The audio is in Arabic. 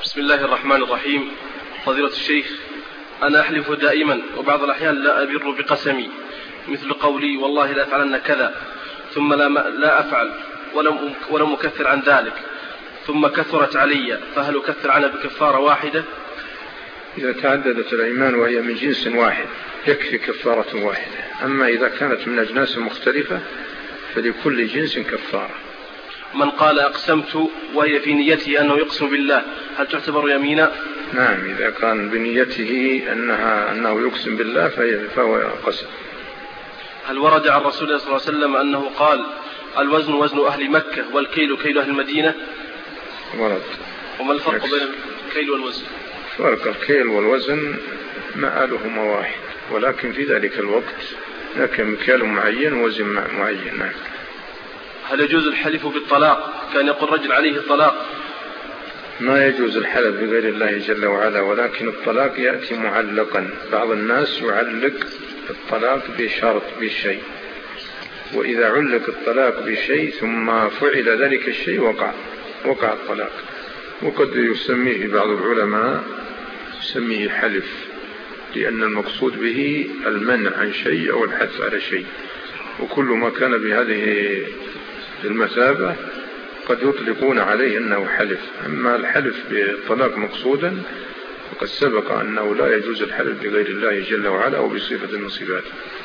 بسم الله الرحمن الرحيم. فضيلة الشيخ، أنا أحلف دائما وبعض الأحيان لا أبر بقسمي، مثل قولي والله لا أفعلن كذا ثم لا أفعل ولم أكفر عن ذلك ثم كثرت علي، فهل أكفر عنها بكفارة واحدة؟ إذا تعددت الأيمان وهي من جنس واحد يكفي كفارة واحدة، أما إذا كانت من أجناس مختلفة فلكل جنس كفارة. من قال أقسمت وهي في نيته أنه يقسم بالله، هل تعتبر يمينا؟ نعم، إذا كان بنيته أنه يقسم بالله فهو قسم. هل ورد عن رسول الله صلى الله عليه وسلم أنه قال الوزن وزن أهل مكة والكيل كيل أهل المدينة؟ ورد. وما الفرق بين الكيل والوزن؟ فرق الكيل والوزن مآلهما واحد، ولكن في ذلك الوقت لكن مكيال معين ووزن معين. نعم. هل يجوز الحلف بالطلاق؟ كان يقول رجل عليه الطلاق. ما يجوز الحلف بغير الله جل وعلا، ولكن الطلاق يأتي معلقا. بعض الناس يعلق الطلاق بشرط بشيء، وإذا علق الطلاق بشيء ثم فعل ذلك الشيء وقع الطلاق. وقد يسميه بعض العلماء يسميه حلف، لأن المقصود به المنع عن شيء أو الحث على شيء، وكل ما كان بهذه المثابة قد يطلقون عليه أنه حلف. أما الحلف بالطلاق مقصودا فقد سبق أنه لا يجوز الحلف بغير الله جل وعلا وبصفة من صفاته.